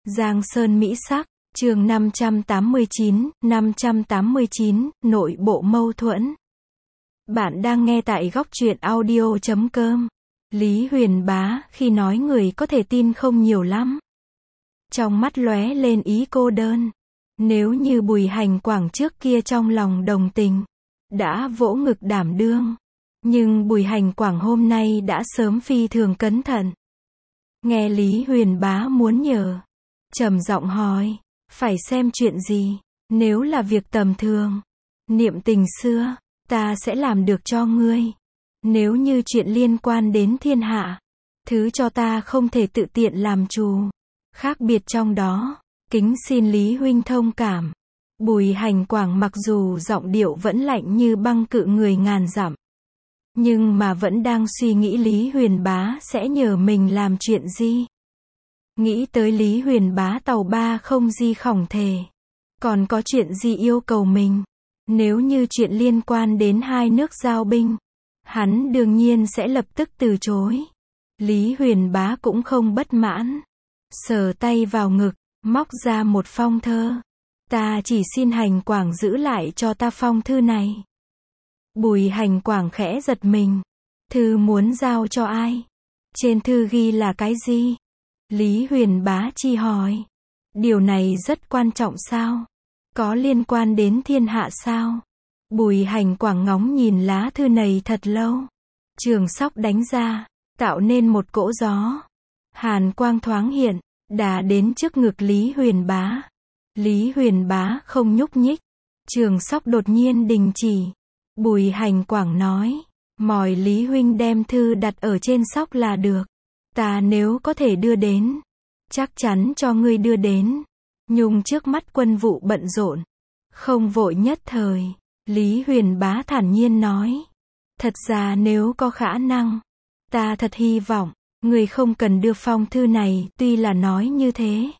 Giang Sơn Mỹ Sắc, chương 589, nội bộ mâu thuẫn. Bạn đang nghe tại góc truyện audio.com. Lý Huyền Bá khi nói người có thể tin không nhiều lắm. Trong mắt lóe lên ý cô đơn. Nếu như Bùi Hành Quảng trước kia trong lòng đồng tình, đã vỗ ngực đảm đương. Nhưng Bùi Hành Quảng hôm nay đã sớm phi thường cẩn thận. Nghe Lý Huyền Bá muốn nhờ, trầm giọng hỏi, phải xem chuyện gì? Nếu là việc tầm thường, niệm tình xưa, ta sẽ làm được cho ngươi. Nếu như chuyện liên quan đến thiên hạ, thứ cho ta không thể tự tiện làm chủ. Khác biệt trong đó, kính xin Lý huynh thông cảm. Bùi Hành Quảng mặc dù giọng điệu vẫn lạnh như băng cự người ngàn dặm, nhưng mà vẫn đang suy nghĩ Lý Huyền Bá sẽ nhờ mình làm chuyện gì. Nghĩ tới Lý Huyền Bá tàu ba không di khổng thề, còn có chuyện gì yêu cầu mình. Nếu như chuyện liên quan đến hai nước giao binh, hắn đương nhiên sẽ lập tức từ chối. Lý Huyền Bá cũng không bất mãn, sờ tay vào ngực, móc ra một phong thơ. Ta chỉ xin Hành Quảng giữ lại cho ta phong thư này. Bùi Hành Quảng khẽ giật mình. Thư muốn giao cho ai? Trên thư ghi là cái gì? Lý Huyền Bá chi hỏi. Điều này rất quan trọng sao? Có liên quan đến thiên hạ sao? Bùi Hành Quảng ngóng nhìn lá thư này thật lâu. Trường sóc đánh ra, tạo nên một cỗ gió. Hàn quang thoáng hiện, đà đến trước ngực Lý Huyền Bá. Lý Huyền Bá không nhúc nhích. Trường sóc đột nhiên đình chỉ. Bùi Hành Quảng nói, mỏi Lý huynh đem thư đặt ở trên sóc là được. Ta nếu có thể đưa đến, chắc chắn cho ngươi đưa đến. Nhung trước mắt quân vụ bận rộn, không vội nhất thời. Lý Huyền Bá thản nhiên nói, thật ra nếu có khả năng, ta thật hy vọng, ngươi không cần đưa phong thư này. Tuy là nói như thế,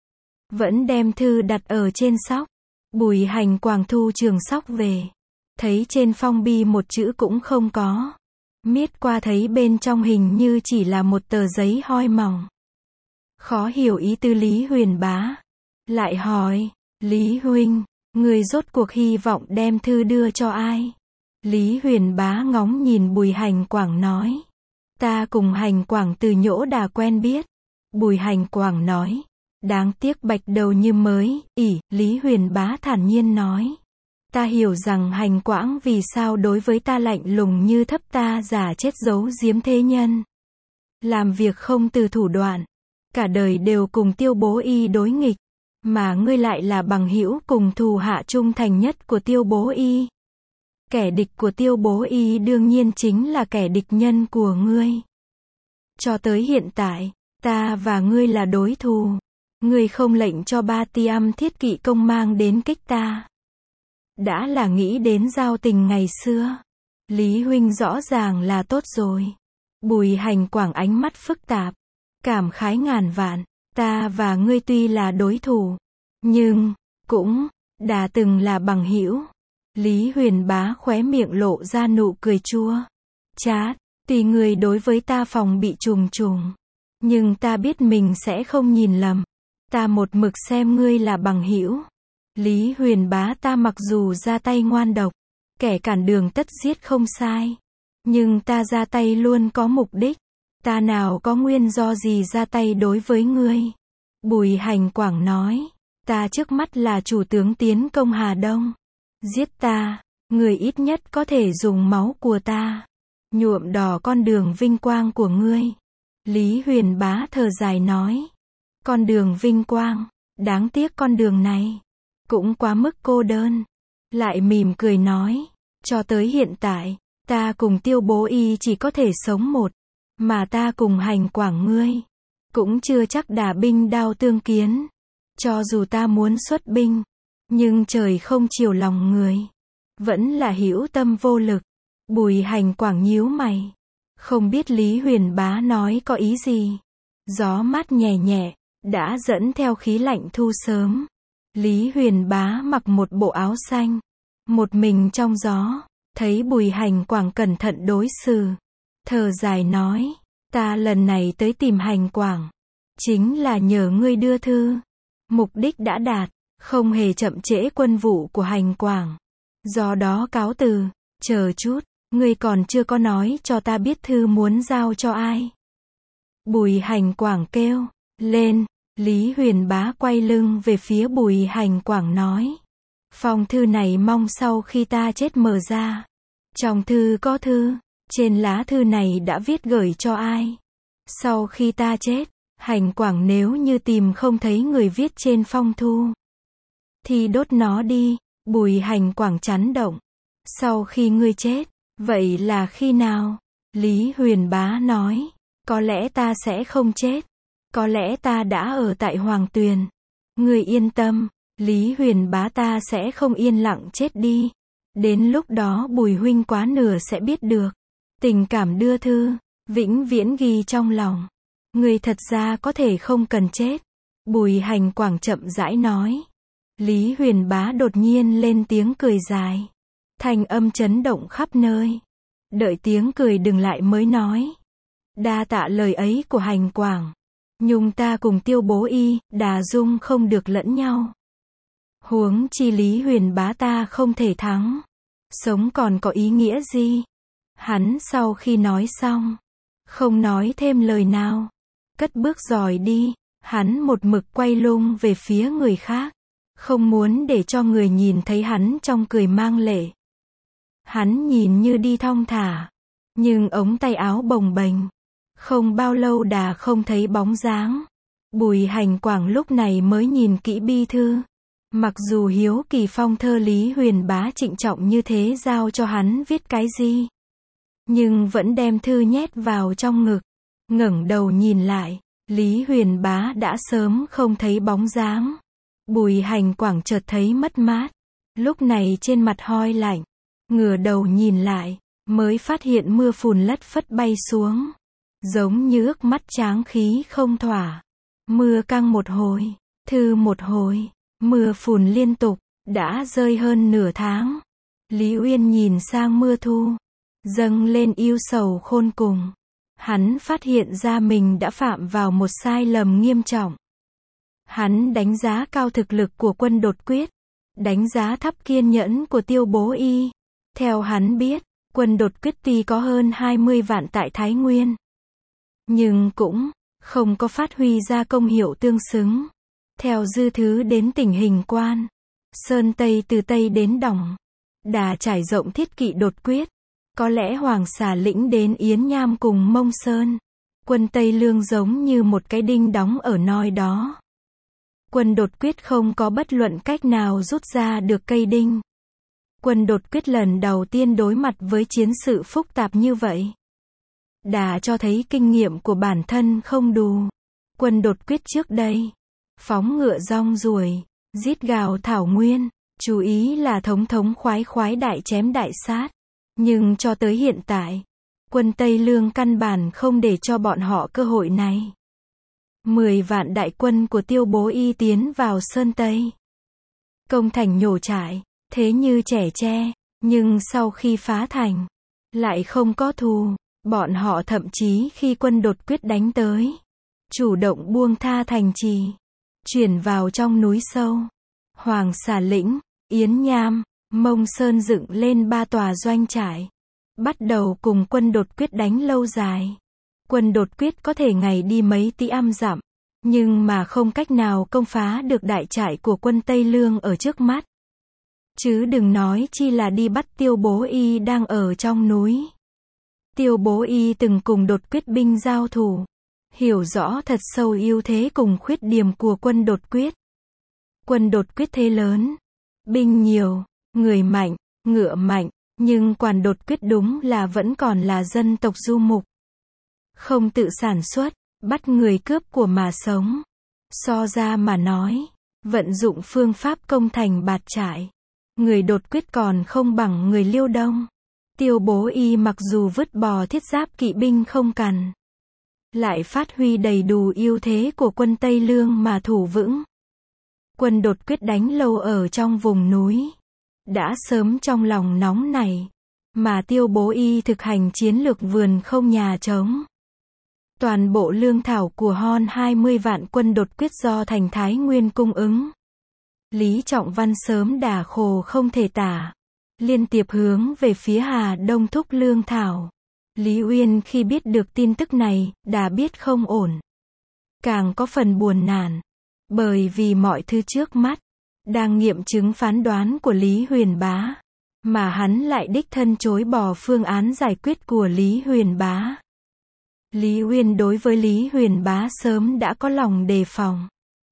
vẫn đem thư đặt ở trên sóc. Bùi Hành Quảng thu trường sóc về, thấy trên phong bì một chữ cũng không có. Miết qua thấy bên trong hình như chỉ là một tờ giấy hoi mỏng. Khó hiểu ý tư Lý Huyền Bá. Lại hỏi, Lý huynh, người rốt cuộc hy vọng đem thư đưa cho ai? Lý Huyền Bá ngóng nhìn Bùi Hành Quảng nói, ta cùng Hành Quảng từ Nhỗ Đà quen biết. Bùi Hành Quảng nói, đáng tiếc bạch đầu như mới. Lý Huyền Bá thản nhiên nói, ta hiểu rằng Hành Quảng vì sao đối với ta lạnh lùng như thấp, ta giả chết giấu giếm thế nhân. Làm việc không từ thủ đoạn, cả đời đều cùng Tiêu Bố Y đối nghịch, mà ngươi lại là bằng hữu cùng thù hạ trung thành nhất của Tiêu Bố Y. Kẻ địch của Tiêu Bố Y đương nhiên chính là kẻ địch nhân của ngươi. Cho tới hiện tại, ta và ngươi là đối thù. Ngươi không lệnh cho Ba Ti Âm Thiết Kỵ công mang đến kích ta, đã là nghĩ đến giao tình ngày xưa. Lý huynh rõ ràng là tốt rồi. Bùi Hành Quảng ánh mắt phức tạp, cảm khái ngàn vạn. Ta và ngươi tuy là đối thủ, nhưng cũng đã từng là bằng hữu. Lý Huyền Bá khóe miệng lộ ra nụ cười chua chát. Tuy ngươi đối với ta phòng bị trùng trùng, nhưng ta biết mình sẽ không nhìn lầm. Ta một mực xem ngươi là bằng hữu. Lý Huyền Bá, ta mặc dù ra tay ngoan độc, kẻ cản đường tất giết không sai, nhưng ta ra tay luôn có mục đích. Ta nào có nguyên do gì ra tay đối với ngươi. Bùi Hành Quảng nói, ta trước mắt là chủ tướng tiến công Hà Đông. Giết ta, người ít nhất có thể dùng máu của ta nhuộm đỏ con đường vinh quang của ngươi. Lý Huyền Bá thở dài nói, con đường vinh quang, đáng tiếc con đường này cũng quá mức cô đơn. Lại mỉm cười nói, cho tới hiện tại, ta cùng Tiêu Bố Y chỉ có thể sống một, mà ta cùng Hành Quảng ngươi cũng chưa chắc đả binh đao tương kiến. Cho dù ta muốn xuất binh, nhưng trời không chiều lòng người, vẫn là hữu tâm vô lực. Bùi Hành Quảng nhíu mày, không biết Lý Huyền Bá nói có ý gì. Gió mát nhẹ nhẹ đã dẫn theo khí lạnh thu sớm. Lý Huyền Bá mặc một bộ áo xanh, một mình trong gió, thấy Bùi Hành Quảng cẩn thận đối xử, thở dài nói, ta lần này tới tìm Hành Quảng, chính là nhờ ngươi đưa thư. Mục đích đã đạt, không hề chậm trễ quân vụ của Hành Quảng. Do đó cáo từ, chờ chút, ngươi còn chưa có nói cho ta biết thư muốn giao cho ai. Bùi Hành Quảng kêu lên, Lý Huyền Bá quay lưng về phía Bùi Hành Quảng nói. Phong thư này mong sau khi ta chết mở ra. Trong thư có thư, trên lá thư này đã viết gửi cho ai. Sau khi ta chết, Hành Quảng nếu như tìm không thấy người viết trên phong thư, thì đốt nó đi. Bùi Hành Quảng chấn động. Sau khi ngươi chết, vậy là khi nào? Lý Huyền Bá nói. Có lẽ ta sẽ không chết. Có lẽ ta đã ở tại Hoàng Tuyền. Ngươi yên tâm, Lý Huyền Bá ta sẽ không yên lặng chết đi. Đến lúc đó Bùi huynh quá nửa sẽ biết được. Tình cảm đưa thư, vĩnh viễn ghi trong lòng. Ngươi thật ra có thể không cần chết. Bùi Hành Quảng chậm rãi nói. Lý Huyền Bá đột nhiên lên tiếng cười dài. Thanh âm chấn động khắp nơi. Đợi tiếng cười dừng lại mới nói. Đa tạ lời ấy của Hành Quảng. Nhưng ta cùng Tiêu Bố Y, Đà Dung không được lẫn nhau. Huống chi Lý Huyền Bá ta không thể thắng. Sống còn có ý nghĩa gì? Hắn sau khi nói xong, không nói thêm lời nào. Cất bước rời đi. Hắn một mực quay lưng về phía người khác. Không muốn để cho người nhìn thấy hắn trong cười mang lệ. Hắn nhìn như đi thong thả. Nhưng ống tay áo bồng bềnh. Không bao lâu đã không thấy bóng dáng. Bùi Hành Quảng lúc này mới nhìn kỹ bi thư. Mặc dù hiếu kỳ phong thơ Lý Huyền Bá trịnh trọng như thế giao cho hắn viết cái gì, nhưng vẫn đem thư nhét vào trong ngực. Ngẩng đầu nhìn lại, Lý Huyền Bá đã sớm không thấy bóng dáng. Bùi Hành Quảng chợt thấy mất mát. Lúc này trên mặt hoi lạnh. Ngửa đầu nhìn lại, mới phát hiện mưa phùn lất phất bay xuống. Giống như ước mắt tráng khí không thỏa. Mưa căng một hồi, thư một hồi, mưa phùn liên tục, đã rơi hơn nửa tháng. Lý Uyên nhìn sang mưa thu, dâng lên ưu sầu khôn cùng. Hắn phát hiện ra mình đã phạm vào một sai lầm nghiêm trọng. Hắn đánh giá cao thực lực của Quân Đột Quyết, đánh giá thấp kiên nhẫn của Tiêu Bố Y. Theo hắn biết, Quân Đột Quyết tuy có hơn 20 vạn tại Thái Nguyên, nhưng cũng không có phát huy ra công hiệu tương xứng. Theo dư thứ đến tình hình quan, Sơn Tây từ Tây đến Đỏng, đã trải rộng thiết kỵ đột quyết. Có lẽ Hoàng Xà lĩnh đến Yến Nham cùng Mông Sơn. Quân Tây Lương giống như một cái đinh đóng ở nơi đó. Quân Đột Quyết không có bất luận cách nào rút ra được cây đinh. Quân Đột Quyết lần đầu tiên đối mặt với chiến sự phức tạp như vậy, đã cho thấy kinh nghiệm của bản thân không đủ. Quân Đột Quyết trước đây, phóng ngựa rong ruổi, giết gào thảo nguyên, chú ý là thống thống khoái khoái đại chém đại sát. Nhưng cho tới hiện tại, quân Tây Lương căn bản không để cho bọn họ cơ hội này. 10 vạn đại quân của Tiêu Bố Y tiến vào Sơn Tây, công thành nhổ trại, thế như trẻ tre, nhưng sau khi phá thành, lại không có thù. Bọn họ thậm chí khi Quân Đột Quyết đánh tới, chủ động buông tha thành trì, chuyển vào trong núi sâu. Hoàng Xà lĩnh, Yến Nham, Mông Sơn dựng lên 3 tòa doanh trại, bắt đầu cùng Quân Đột Quyết đánh lâu dài. Quân Đột Quyết có thể ngày đi mấy tỷ dặm, nhưng mà không cách nào công phá được đại trại của quân Tây Lương ở trước mắt. Chứ đừng nói chi là đi bắt Tiêu Bố Y đang ở trong núi. Tiêu Bố Y từng cùng Đột Quyết binh giao thủ, hiểu rõ thật sâu ưu thế cùng khuyết điểm của Quân Đột Quyết. Quân Đột Quyết thế lớn, binh nhiều, người mạnh, ngựa mạnh, nhưng Quân Đột Quyết đúng là vẫn còn là dân tộc du mục, không tự sản xuất, bắt người cướp của mà sống. So ra mà nói, vận dụng phương pháp công thành bạt trại, người Đột Quyết còn không bằng người Liêu Đông. Tiêu Bố Y mặc dù vứt bỏ thiết giáp kỵ binh không cần, lại phát huy đầy đủ ưu thế của quân Tây Lương mà thủ vững. Quân Đột Quyết đánh lâu ở trong vùng núi, đã sớm trong lòng nóng nảy, mà Tiêu Bố Y thực hành chiến lược vườn không nhà trống. Toàn bộ lương thảo của hơn 20 vạn quân đột quyết do thành Thái Nguyên cung ứng. Lý Trọng Văn sớm đả khổ không thể tả, liên tiếp hướng về phía Hà Đông thúc lương thảo. Lý Uyên khi biết được tin tức này, đã biết không ổn. Càng có phần buồn nản, bởi vì mọi thứ trước mắt đang nghiệm chứng phán đoán của Lý Huyền Bá, mà hắn lại đích thân chối bỏ phương án giải quyết của Lý Huyền Bá. Lý Uyên đối với Lý Huyền Bá sớm đã có lòng đề phòng.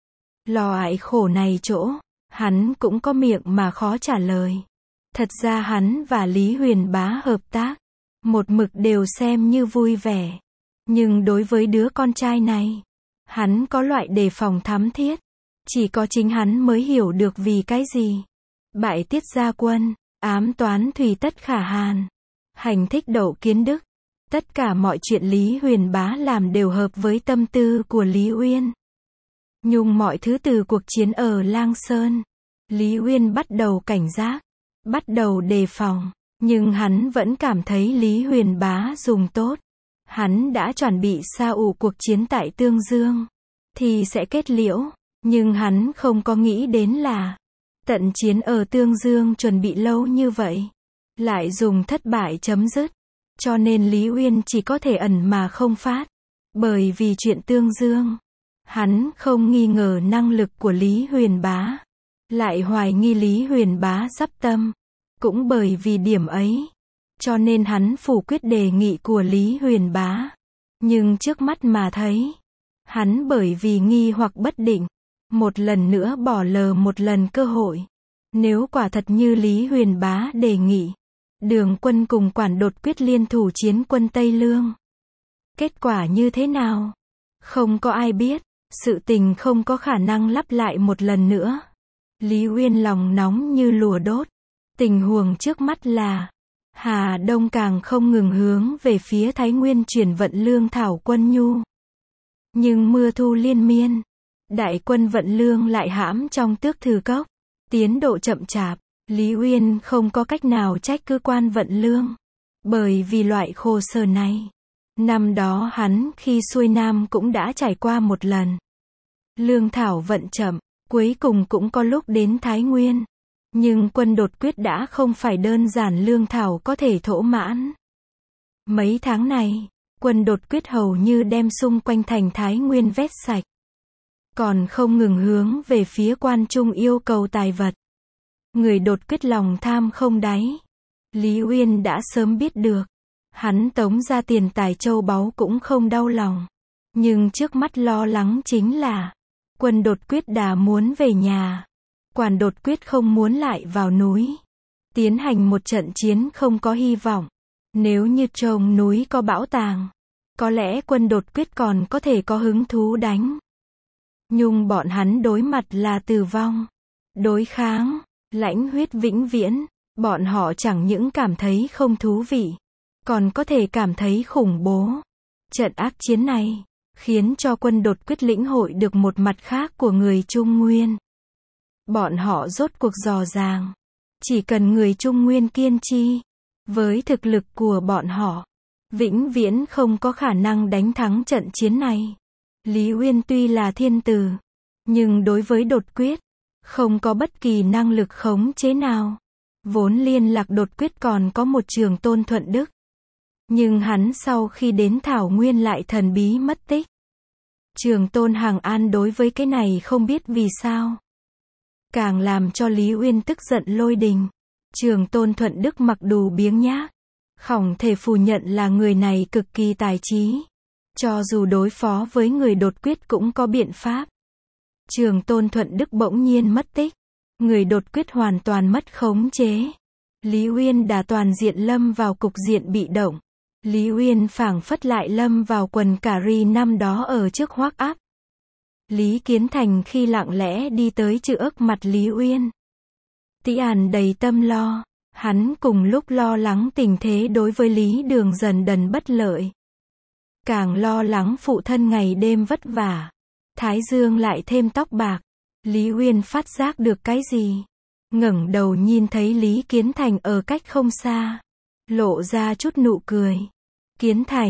Lo ải khổ này chỗ, hắn cũng có miệng mà khó trả lời. Thật ra hắn và Lý Huyền Bá hợp tác, một mực đều xem như vui vẻ. Nhưng đối với đứa con trai này, hắn có loại đề phòng thắm thiết. Chỉ có chính hắn mới hiểu được vì cái gì. Bại Tiết Gia Quân, ám toán Thùy Tất Khả Hàn, hành thích Đậu Kiến Đức. Tất cả mọi chuyện Lý Huyền Bá làm đều hợp với tâm tư của Lý Uyên. Nhưng mọi thứ từ cuộc chiến ở Lang Sơn, Lý Uyên bắt đầu cảnh giác, bắt đầu đề phòng. Nhưng hắn vẫn cảm thấy Lý Huyền Bá dùng tốt. Hắn đã chuẩn bị sa ủ cuộc chiến tại Tương Dương, thì sẽ kết liễu. Nhưng hắn không có nghĩ đến là, trận chiến ở Tương Dương chuẩn bị lâu như vậy, lại dùng thất bại chấm dứt. Cho nên Lý Uyên chỉ có thể ẩn mà không phát. Bởi vì chuyện Tương Dương, hắn không nghi ngờ năng lực của Lý Huyền Bá, lại hoài nghi Lý Huyền Bá sắp tâm. Cũng bởi vì điểm ấy, cho nên hắn phủ quyết đề nghị của Lý Huyền Bá. Nhưng trước mắt mà thấy, hắn bởi vì nghi hoặc bất định, một lần nữa bỏ lờ một lần cơ hội. Nếu quả thật như Lý Huyền Bá đề nghị, Đường Quân cùng Quản Đột quyết liên thủ chiến quân Tây Lương, kết quả như thế nào? Không có ai biết, sự tình không có khả năng lặp lại một lần nữa. Lý Uyên lòng nóng như lửa đốt. Tình huống trước mắt là, Hà Đông càng không ngừng hướng về phía Thái Nguyên chuyển vận lương thảo quân nhu. Nhưng mưa thu liên miên, đại quân vận lương lại hãm trong Tước Thư Cốc, tiến độ chậm chạp. Lý Uyên không có cách nào trách cơ quan vận lương, bởi vì loại khổ sở này, năm đó hắn khi xuôi Nam cũng đã trải qua một lần. Lương thảo vận chậm, cuối cùng cũng có lúc đến Thái Nguyên. Nhưng quân đột quyết đã không phải đơn giản lương thảo có thể thỏa mãn. Mấy tháng này, quân đột quyết hầu như đem xung quanh thành Thái Nguyên vét sạch. Còn không ngừng hướng về phía quan trung yêu cầu tài vật. Người đột quyết lòng tham không đáy. Lý Uyên đã sớm biết được. Hắn tống ra tiền tài châu báu cũng không đau lòng. Nhưng trước mắt lo lắng chính là, quân đột quyết đã muốn về nhà. Quản Đột quyết không muốn lại vào núi, tiến hành một trận chiến không có hy vọng. Nếu như trông núi có bảo tàng, có lẽ quân Đột quyết còn có thể có hứng thú đánh. Nhưng bọn hắn đối mặt là tử vong, đối kháng, lãnh huyết vĩnh viễn. Bọn họ chẳng những cảm thấy không thú vị, còn có thể cảm thấy khủng bố. Trận ác chiến này, khiến cho quân Đột quyết lĩnh hội được một mặt khác của người Trung Nguyên. Bọn họ rốt cuộc dò dàng. Chỉ cần người Trung Nguyên kiên trì, với thực lực của bọn họ, vĩnh viễn không có khả năng đánh thắng trận chiến này. Lý Uyên tuy là thiên tử, nhưng đối với Đột quyết, không có bất kỳ năng lực khống chế nào. Vốn liên lạc Đột quyết còn có một Trường Tôn Thuận Đức. Nhưng hắn sau khi đến Thảo Nguyên lại thần bí mất tích. Trường Tôn Hằng An đối với cái này không biết vì sao, càng làm cho Lý Uyên tức giận lôi đình. Trường Tôn Thuận Đức mặc dù biếng nhác, không thể phủ nhận là người này cực kỳ tài trí. Cho dù đối phó với người Đột quyết cũng có biện pháp. Trường Tôn Thuận Đức bỗng nhiên mất tích. Người Đột quyết hoàn toàn mất khống chế. Lý Uyên đã toàn diện lâm vào cục diện bị động. Lý Uyên phảng phất lại lâm vào quần cà ri năm đó ở trước Hoắc Áp. Lý Kiến Thành khi lặng lẽ đi tới chữa mặt Lý Uyên. Tĩ Àn đầy tâm lo, hắn cùng lúc lo lắng tình thế đối với Lý Đường dần dần bất lợi. Càng lo lắng phụ thân ngày đêm vất vả, thái dương lại thêm tóc bạc. Lý Uyên phát giác được cái gì? Ngẩng đầu nhìn thấy Lý Kiến Thành ở cách không xa, lộ ra chút nụ cười. Kiến Thành,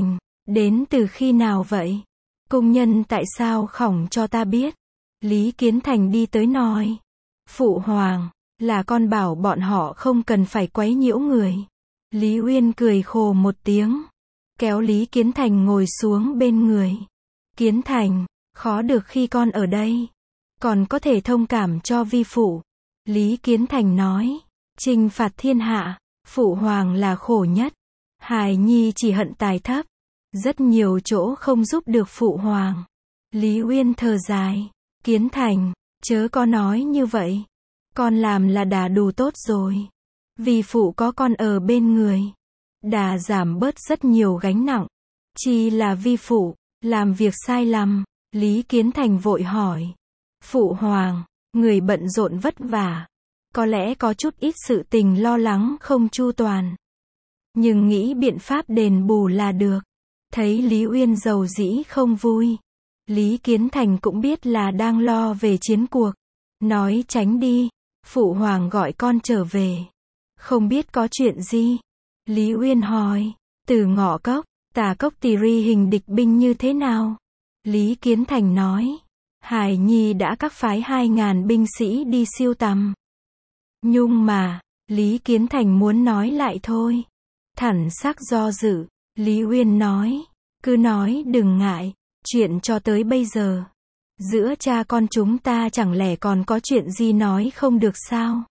Đến từ khi nào vậy? Cung nhân tại sao khổng cho ta biết? Lý Kiến Thành đi tới nói. Phụ hoàng, là con bảo bọn họ không cần phải quấy nhiễu người. Lý Uyên cười khổ một tiếng, kéo Lý Kiến Thành ngồi xuống bên người. Kiến Thành, khó được khi con ở đây, còn có thể thông cảm cho vi phụ. Lý Kiến Thành nói, trừng phạt thiên hạ, phụ hoàng là khổ nhất. Hài nhi chỉ hận tài thấp, rất nhiều chỗ không giúp được phụ hoàng. Lý Uyên thở dài, Kiến Thành, chớ có nói như vậy. Con làm là đã đủ tốt rồi. Vì phụ có con ở bên người, đã giảm bớt rất nhiều gánh nặng. Chỉ là vi phụ làm việc sai lầm. Lý Kiến Thành vội hỏi, phụ hoàng, người bận rộn vất vả, có lẽ có chút ít sự tình lo lắng không chu toàn, nhưng nghĩ biện pháp đền bù là được. Thấy Lý Uyên rầu rĩ không vui, Lý Kiến Thành cũng biết là đang lo về chiến cuộc, nói tránh đi, phụ hoàng gọi con trở về. Không biết có chuyện gì? Lý Uyên hỏi, từ Ngọ Cốc, Tà Cốc Tỳ Ri hình địch binh như thế nào? Lý Kiến Thành nói, Hải Nhi đã các phái 2.000 binh sĩ đi siêu tầm. Nhưng mà, Lý Kiến Thành muốn nói lại thôi. Thản sắc do dự, Lý Uyên nói, cứ nói đừng ngại, chuyện cho tới bây giờ. Giữa cha con chúng ta chẳng lẽ còn có chuyện gì nói không được sao?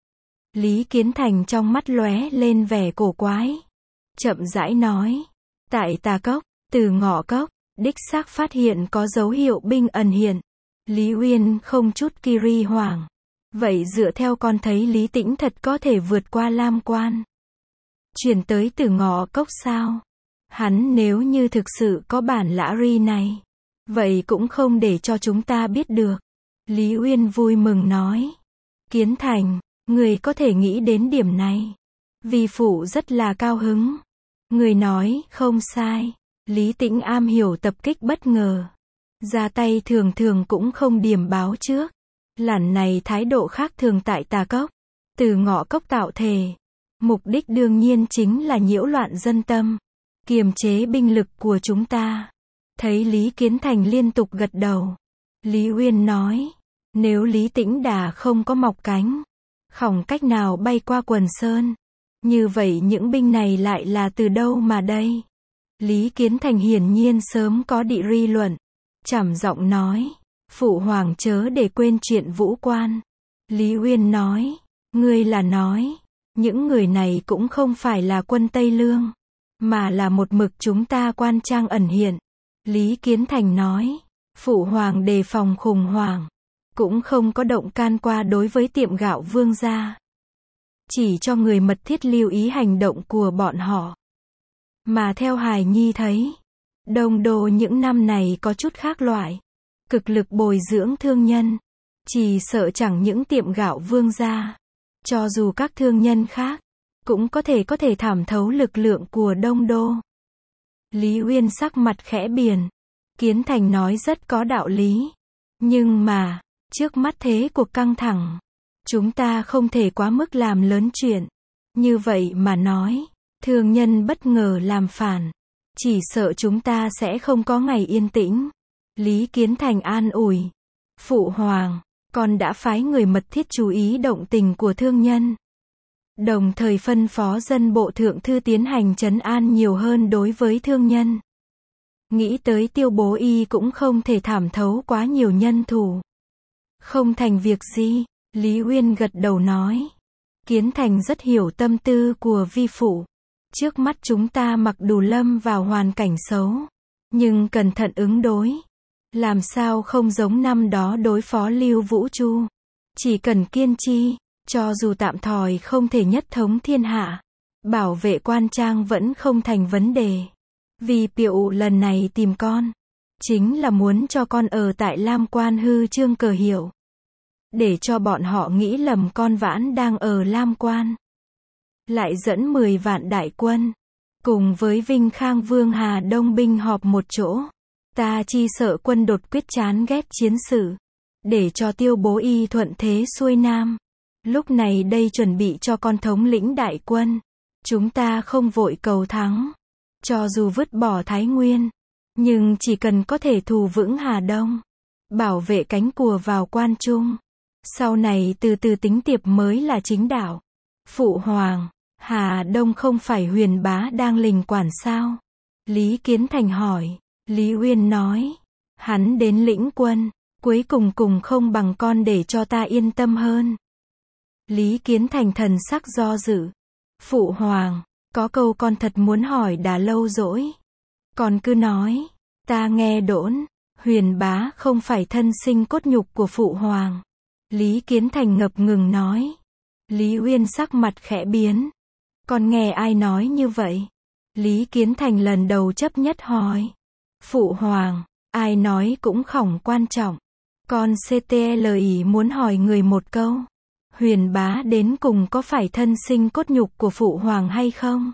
Lý Kiến Thành trong mắt lóe lên vẻ cổ quái. Chậm rãi nói, tại Tà Cốc, từ Ngọ Cốc, đích xác phát hiện có dấu hiệu binh ẩn hiện. Lý Uyên không chút kiri hoảng. Vậy dựa theo con thấy Lý Tĩnh thật có thể vượt qua Lam Quan, chuyển tới từ Ngọ Cốc sao? Hắn nếu như thực sự có bản lã ri này, vậy cũng không để cho chúng ta biết được. Lý Uyên vui mừng nói, Kiến Thành, người có thể nghĩ đến điểm này, vì phụ rất là cao hứng. Người nói không sai, Lý Tĩnh am hiểu tập kích bất ngờ, ra tay thường thường cũng không điểm báo trước. Lần này thái độ khác thường tại Tà Cốc, từ Ngọ Cốc tạo thể, mục đích đương nhiên chính là nhiễu loạn dân tâm, kiềm chế binh lực của chúng ta. Thấy Lý Kiến Thành liên tục gật đầu, Lý Uyên nói, nếu Lý Tĩnh Đà không có mọc cánh, không cách nào bay qua Quần Sơn, như vậy những binh này lại là từ đâu mà đây? Lý Kiến Thành hiển nhiên sớm có đị ri luận, trầm giọng nói, phụ hoàng chớ để quên chuyện Vũ Quan. Lý Uyên nói, ngươi là nói, những người này cũng không phải là quân Tây Lương, mà là một mực chúng ta quan trang ẩn hiện. Lý Kiến Thành nói, phụ hoàng đề phòng khủng hoảng, cũng không có động can qua đối với tiệm gạo Vương gia. Chỉ cho người mật thiết lưu ý hành động của bọn họ. Mà theo Hải Nhi thấy, Đông Đô những năm này có chút khác loại, cực lực bồi dưỡng thương nhân, chỉ sợ chẳng những tiệm gạo Vương gia, cho dù các thương nhân khác, cũng có thể thẩm thấu lực lượng của Đông Đô. Lý Uyên sắc mặt khẽ biển, Kiến Thành nói rất có đạo lý, nhưng mà, trước mắt thế cuộc căng thẳng, chúng ta không thể quá mức làm lớn chuyện. Như vậy mà nói, thương nhân bất ngờ làm phản, chỉ sợ chúng ta sẽ không có ngày yên tĩnh. Lý Kiến Thành an ủi, phụ hoàng, con đã phái người mật thiết chú ý động tình của thương nhân, đồng thời phân phó dân bộ thượng thư tiến hành trấn an nhiều hơn đối với thương nhân. Nghĩ tới Tiêu Bố Y cũng không thể thẩm thấu quá nhiều nhân thủ. Không thành việc gì, Lý Uyên gật đầu nói. Kiến Thành rất hiểu tâm tư của vi phụ. Trước mắt chúng ta mặc dù lâm vào hoàn cảnh xấu, nhưng cẩn thận ứng đối. Làm sao không giống năm đó đối phó Lưu Vũ Chu. Chỉ cần kiên trì, cho dù tạm thời không thể nhất thống thiên hạ, bảo vệ quan trang vẫn không thành vấn đề. Vì Piệu lần này tìm con, chính là muốn cho con ở tại Lam Quan hư trương cờ hiệu, để cho bọn họ nghĩ lầm con Vãn đang ở Lam Quan. Lại dẫn 10 vạn đại quân, cùng với Vinh Khang Vương Hà Đông binh họp một chỗ. Ta chi sợ quân đột quyết chán ghét chiến sự, để cho Tiêu Bố Y thuận thế xuôi nam. Lúc này đây chuẩn bị cho con thống lĩnh đại quân. Chúng ta không vội cầu thắng, cho dù vứt bỏ Thái Nguyên, nhưng chỉ cần có thể thủ vững Hà Đông, bảo vệ cánh cùa vào Quan Trung, sau này từ từ tính tiệp mới là chính đạo. Phụ hoàng, Hà Đông không phải Huyền bá đang lình quản sao? Lý Kiến Thành hỏi. Lý Uyên nói, hắn đến lĩnh quân, cuối cùng không bằng con để cho ta yên tâm hơn. Lý Kiến Thành thần sắc do dự. Phụ hoàng, có câu con thật muốn hỏi đã lâu rồi. Con cứ nói, ta nghe đồn, Huyền bá không phải thân sinh cốt nhục của phụ hoàng. Lý Kiến Thành ngập ngừng nói. Lý Uyên sắc mặt khẽ biến. Con nghe ai nói như vậy? Lý Kiến Thành lần đầu chấp nhất hỏi. Phụ hoàng, ai nói cũng không quan trọng. Con CTLI muốn hỏi người một câu. Huyền bá đến cùng có phải thân sinh cốt nhục của phụ hoàng hay không?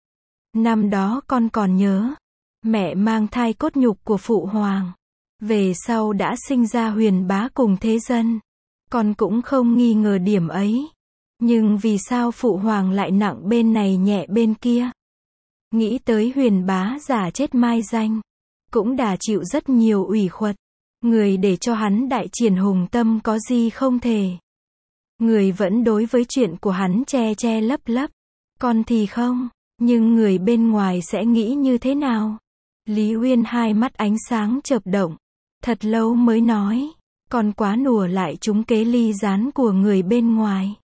Năm đó con còn nhớ, mẹ mang thai cốt nhục của phụ hoàng. Về sau đã sinh ra Huyền bá cùng thế dân. Con cũng không nghi ngờ điểm ấy. Nhưng vì sao phụ hoàng lại nặng bên này nhẹ bên kia? Nghĩ tới Huyền bá giả chết mai danh, cũng đã chịu rất nhiều ủy khuất. Người để cho hắn đại triển hùng tâm có gì không thể. Người vẫn đối với chuyện của hắn che che lấp lấp. Con thì không, nhưng người bên ngoài sẽ nghĩ như thế nào? Lý Uyên hai mắt ánh sáng chợp động. Thật lâu mới nói, con quá nùa lại trúng kế ly gián của người bên ngoài.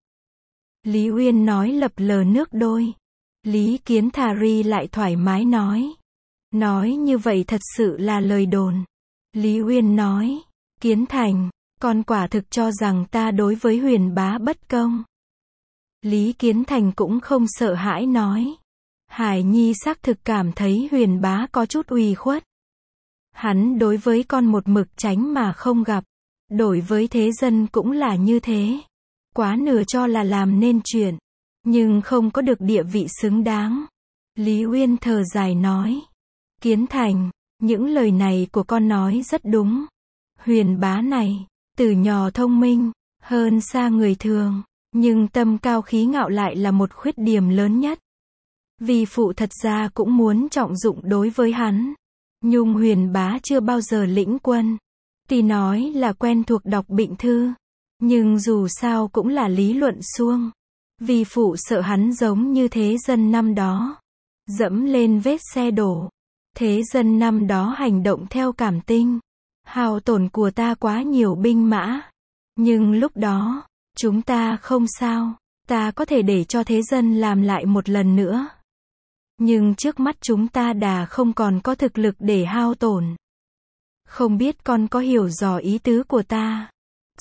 Lý Uyên nói lập lờ nước đôi. Lý Kiến Thari lại thoải mái nói. Nói như vậy thật sự là lời đồn. Lý Uyên nói, Kiến Thành, con quả thực cho rằng ta đối với Huyền bá bất công. Lý Kiến Thành cũng không sợ hãi nói. Hải Nhi xác thực cảm thấy Huyền bá có chút ủy khuất. Hắn đối với con một mực tránh mà không gặp. Đối với thế dân cũng là như thế. Quá nửa cho là làm nên chuyện, nhưng không có được địa vị xứng đáng. Lý Uyên thở dài nói. Kiến Thành, những lời này của con nói rất đúng. Huyền bá này, từ nhỏ thông minh, hơn xa người thường, nhưng tâm cao khí ngạo lại là một khuyết điểm lớn nhất. Vì phụ thật ra cũng muốn trọng dụng đối với hắn. Nhưng Huyền bá chưa bao giờ lĩnh quân. Tuy nói là quen thuộc đọc bệnh thư, nhưng dù sao cũng là lý luận suông. Vì phụ sợ hắn giống như thế dân năm đó, dẫm lên vết xe đổ. Thế dân năm đó hành động theo cảm tình, hao tổn của ta quá nhiều binh mã. Nhưng lúc đó, chúng ta không sao, ta có thể để cho thế dân làm lại một lần nữa. Nhưng trước mắt chúng ta đã không còn có thực lực để hao tổn. Không biết con có hiểu rõ ý tứ của ta?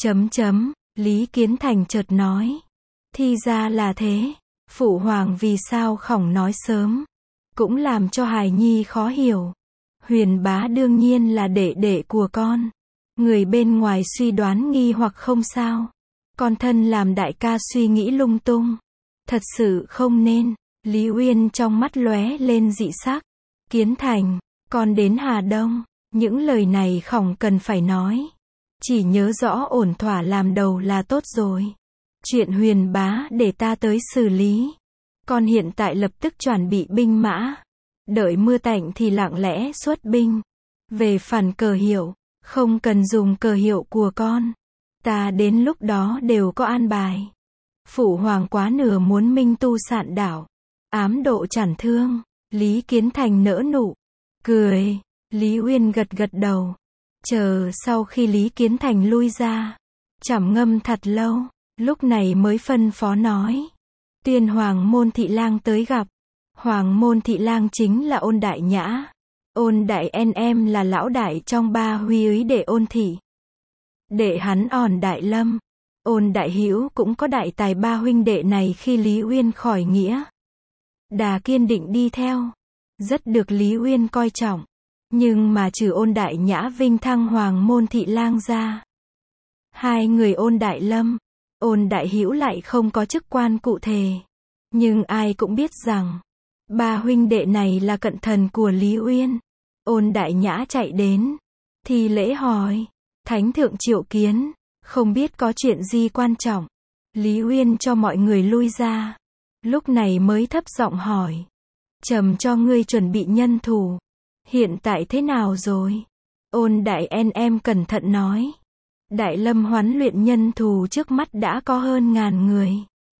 Lý Kiến Thành chợt nói. Thì ra là thế. Phụ hoàng vì sao khổng nói sớm, cũng làm cho Hải Nhi khó hiểu. Huyền bá đương nhiên là đệ đệ của con. Người bên ngoài suy đoán nghi hoặc không sao. Con thân làm đại ca suy nghĩ lung tung. Thật sự không nên. Lý Uyên trong mắt lóe lên dị sắc. Kiến Thành, con đến Hà Đông. Những lời này không cần phải nói. Chỉ nhớ rõ ổn thỏa làm đầu là tốt rồi. Chuyện Huyền bá để ta tới xử lý. Con hiện tại lập tức chuẩn bị binh mã. Đợi mưa tạnh thì lặng lẽ xuất binh. Về phần cờ hiệu, không cần dùng cờ hiệu của con. Ta đến lúc đó đều có an bài. Phụ hoàng quá nửa muốn minh tu sạn đảo. Ám độ chản thương. Lý Kiến Thành nỡ nụ cười. Lý Uyên gật gật đầu. Chờ sau khi Lý Kiến Thành lui ra, trầm ngâm thật lâu, lúc này mới phân phó nói. Tuyên Hoàng Môn Thị Lang tới gặp. Hoàng Môn Thị Lang chính là Ôn Đại Nhã. Ôn Đại em là lão đại trong ba huy úy đệ Ôn Thị. Đệ hắn Òn Đại Lâm. Ôn Đại Hữu cũng có đại tài ba huynh đệ này khi Lý Uyên khỏi nghĩa. Đà kiên định đi theo. Rất được Lý Uyên coi trọng. Nhưng mà trừ Ôn Đại Nhã vinh thăng Hoàng Môn Thị Lang ra, hai người Ôn Đại Lâm, Ôn Đại Hữu lại không có chức quan cụ thể. Nhưng ai cũng biết rằng, ba huynh đệ này là cận thần của Lý Uyên. Ôn Đại Nhã chạy đến, thì lễ hỏi, Thánh thượng triệu kiến, không biết có chuyện gì quan trọng. Lý Uyên cho mọi người lui ra, lúc này mới thấp giọng hỏi, Trầm cho ngươi chuẩn bị nhân thủ. Hiện tại thế nào rồi? Ôn Đại em cẩn thận nói. Đại Lâm huấn luyện nhân thủ trước mắt đã có hơn 1000 người.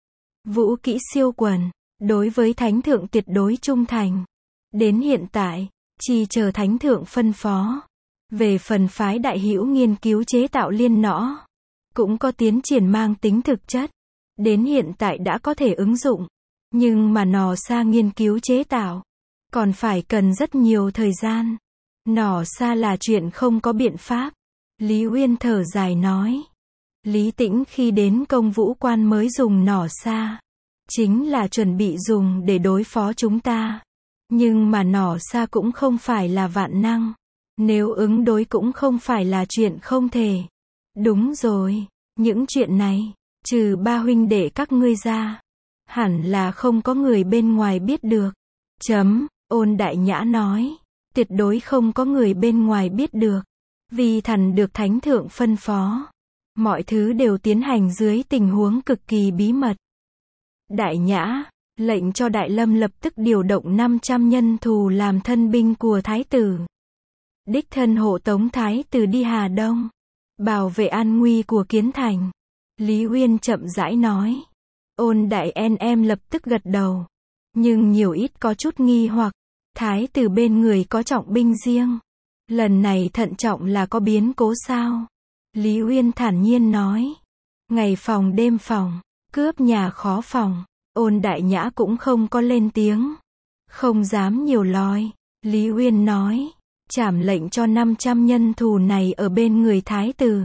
Vũ kỹ siêu quần, đối với Thánh Thượng tuyệt đối trung thành. Đến hiện tại, chỉ chờ Thánh Thượng phân phó. Về phần phái Đại Hữu nghiên cứu chế tạo liên nõ, cũng có tiến triển mang tính thực chất. Đến hiện tại đã có thể ứng dụng. Nhưng mà nỏ xa nghiên cứu chế tạo, còn phải cần rất nhiều thời gian. Nỏ xa là chuyện không có biện pháp. Lý Uyên thở dài nói. Lý Tĩnh khi đến Công Vũ Quan mới dùng nỏ xa. Chính là chuẩn bị dùng để đối phó chúng ta. Nhưng mà nỏ xa cũng không phải là vạn năng. Nếu ứng đối cũng không phải là chuyện không thể. Đúng rồi, những chuyện này, trừ ba huynh đệ các ngươi ra, hẳn là không có người bên ngoài biết được. Ôn Đại Nhã nói. Tuyệt đối không có người bên ngoài biết được. Vì thần được Thánh Thượng phân phó. Mọi thứ đều tiến hành dưới tình huống cực kỳ bí mật. Đại Nhã, lệnh cho Đại Lâm lập tức điều động 500 nhân thù làm thân binh của Thái tử. Đích thân hộ tống Thái tử đi Hà Đông. Bảo vệ an nguy của Kiến Thành. Lý Uyên chậm rãi nói. Ôn Đại em lập tức gật đầu. Nhưng nhiều ít có chút nghi hoặc. Thái tử bên người có trọng binh riêng. Lần này thận trọng là có biến cố sao? Lý Uyên thản nhiên nói. Ngày phòng đêm phòng, cướp nhà khó phòng. Ôn Đại Nhã cũng không có lên tiếng. Không dám nhiều loi. Lý Uyên nói. Trảm lệnh cho 500 nhân thù này ở bên người Thái tử.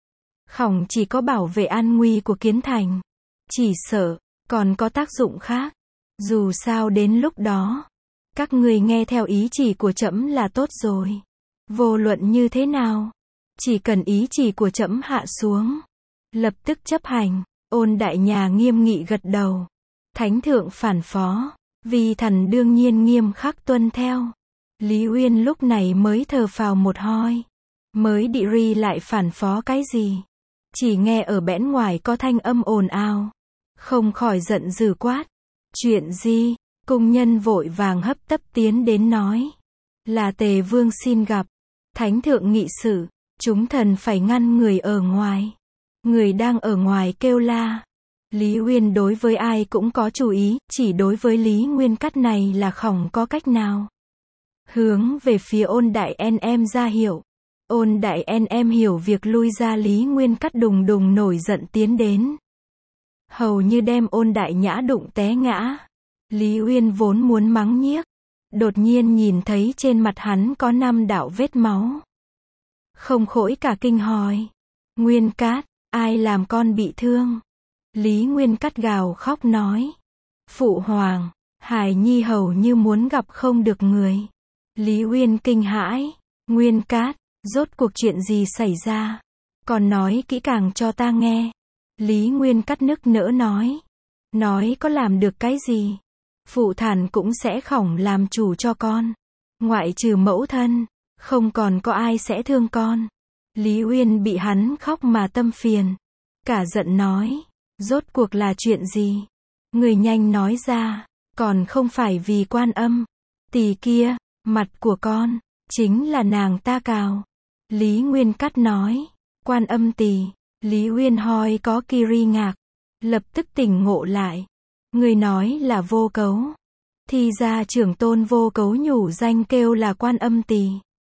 Khổng chỉ có bảo vệ an nguy của Kiến Thành. Chỉ sợ, còn có tác dụng khác. Dù sao đến lúc đó, các người nghe theo ý chỉ của trẫm là tốt rồi. Vô luận như thế nào, chỉ cần ý chỉ của trẫm hạ xuống, lập tức chấp hành. Ôn Đại Nhà nghiêm nghị gật đầu. Thánh Thượng phản phó, vì thần đương nhiên nghiêm khắc tuân theo. Lý Uyên lúc này mới thở phào một hơi. Mới đị ri lại phản phó cái gì? Chỉ nghe ở bẽn ngoài có thanh âm ồn ào. Không khỏi giận dữ quát. Chuyện gì? Cung nhân vội vàng hấp tấp tiến đến nói. Là Tề Vương xin gặp. Thánh Thượng nghị sự. Chúng thần phải ngăn người ở ngoài. Người đang ở ngoài kêu la. Lý Uyên đối với ai cũng có chú ý. Chỉ đối với Lý Nguyên Cắt này là không có cách nào. Hướng về phía Ôn Đại em ra hiệu. Ôn Đại em hiểu việc lui ra. Lý Nguyên Cắt đùng đùng nổi giận tiến đến. Hầu như đem Ôn Đại Nhã đụng té ngã. Lý Uyên vốn muốn mắng nhiếc. Đột nhiên nhìn thấy trên mặt hắn có 5 đạo vết máu. Không khỏi cả kinh hỏi. Nguyên Cát, ai làm con bị thương? Lý Nguyên Cát gào khóc nói. Phụ hoàng, Hải Nhi hầu như muốn gặp không được người. Lý Uyên kinh hãi. Nguyên Cát, rốt cuộc chuyện gì xảy ra? Còn nói kỹ càng cho ta nghe. Lý Nguyên Cát nức nở nói. Nói có làm được cái gì? Phụ thần cũng sẽ không làm chủ cho con. Ngoại trừ mẫu thân, không còn có ai sẽ thương con. Lý Uyên bị hắn khóc mà tâm phiền. Cả giận nói. Rốt cuộc là chuyện gì? Người nhanh nói ra. Còn không phải vì Quan Âm tỷ kia, mặt của con, chính là nàng ta cào. Lý Nguyên Cát nói. Quan Âm tỷ. Lý Uyên hoi có kiri ngạc. Lập tức tỉnh ngộ lại. Người nói là Vô Cấu. Thì ra trưởng tôn Vô Cấu nhủ danh kêu là Quan Âm tỷ.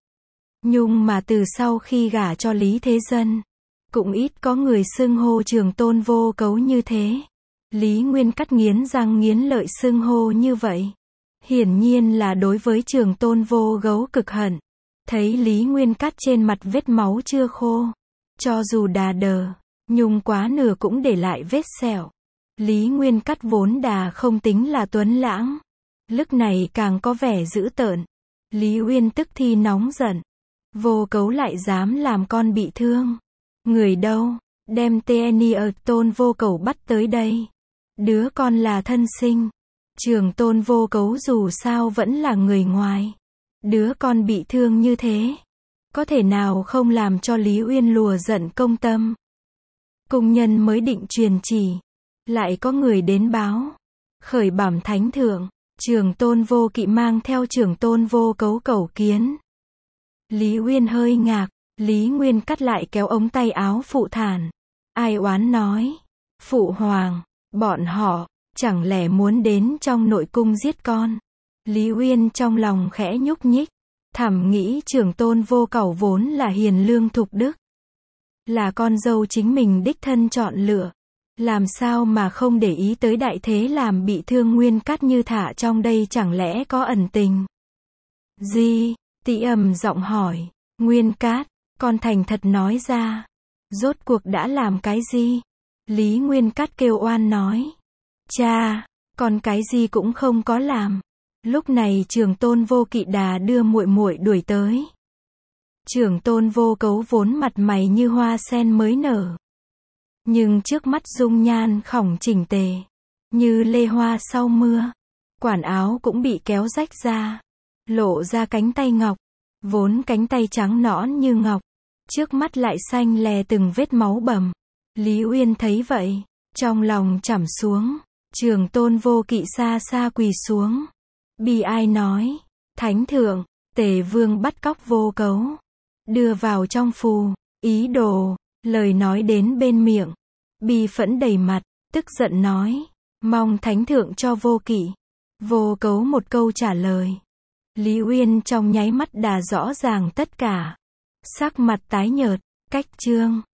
Nhưng mà từ sau khi gả cho Lý Thế Dân, cũng ít có người xưng hô trưởng tôn Vô Cấu như thế. Lý Nguyên Cát nghiến răng nghiến lợi xưng hô như vậy. Hiển nhiên là đối với trưởng tôn Vô Cấu cực hận. Thấy Lý Nguyên Cát trên mặt vết máu chưa khô. Cho dù đà đờ, nhung quá nửa cũng để lại vết sẹo. Lý Nguyên Cát vốn đà không tính là tuấn lãng. Lúc này càng có vẻ dữ tợn. Lý Uyên tức thì nóng giận. Vô Cấu lại dám làm con bị thương. Người đâu? Đem Tenier tôn Vô Cấu bắt tới đây. Đứa con là thân sinh. Trưởng tôn Vô Cấu dù sao vẫn là người ngoài. Đứa con bị thương như thế, có thể nào không làm cho Lý Uyên lùa giận công tâm. Cung nhân mới định truyền chỉ. Lại có người đến báo. Khởi bẩm Thánh Thượng. Trưởng tôn vô kỵ mang theo trưởng tôn vô cấu cầu kiến. Lý Uyên hơi ngạc, Lý Nguyên Cát lại kéo ống tay áo phụ thản. Ai oán nói, phụ hoàng, bọn họ, chẳng lẽ muốn đến trong nội cung giết con. Lý Uyên trong lòng khẽ nhúc nhích, thầm nghĩ trưởng tôn vô cẩu vốn là hiền lương thục đức. Là con dâu chính mình đích thân chọn lựa. Làm sao mà không để ý tới đại thế làm bị thương Nguyên Cát như thả trong đây chẳng lẽ có ẩn tình. Gì? Tĩ ầm giọng hỏi. Nguyên Cát, con thành thật nói ra. Rốt cuộc đã làm cái gì? Lý Nguyên Cát kêu oan nói. Cha, con cái gì cũng không có làm. Lúc này trưởng tôn vô kỵ đà đưa muội muội đuổi tới. Trưởng tôn vô cấu vốn mặt mày như hoa sen mới nở. Nhưng trước mắt dung nhan khỏng chỉnh tề. Như lê hoa sau mưa. Quản áo cũng bị kéo rách ra. Lộ ra cánh tay ngọc. Vốn cánh tay trắng nõn như ngọc. Trước mắt lại xanh lè từng vết máu bầm. Lý Uyên thấy vậy. Trong lòng trẳm xuống. Trưởng tôn vô kỵ xa xa quỳ xuống. Bi ai nói. Thánh thượng, Tề vương bắt cóc vô cấu. Đưa vào trong phù. Ý đồ. Lời nói đến bên miệng. Bi phẫn đầy mặt. Tức giận nói. Mong thánh thượng cho vô kỵ. Vô cấu một câu trả lời. Lý Uyên trong nháy mắt đà rõ ràng tất cả. Sắc mặt tái nhợt. Cách chương.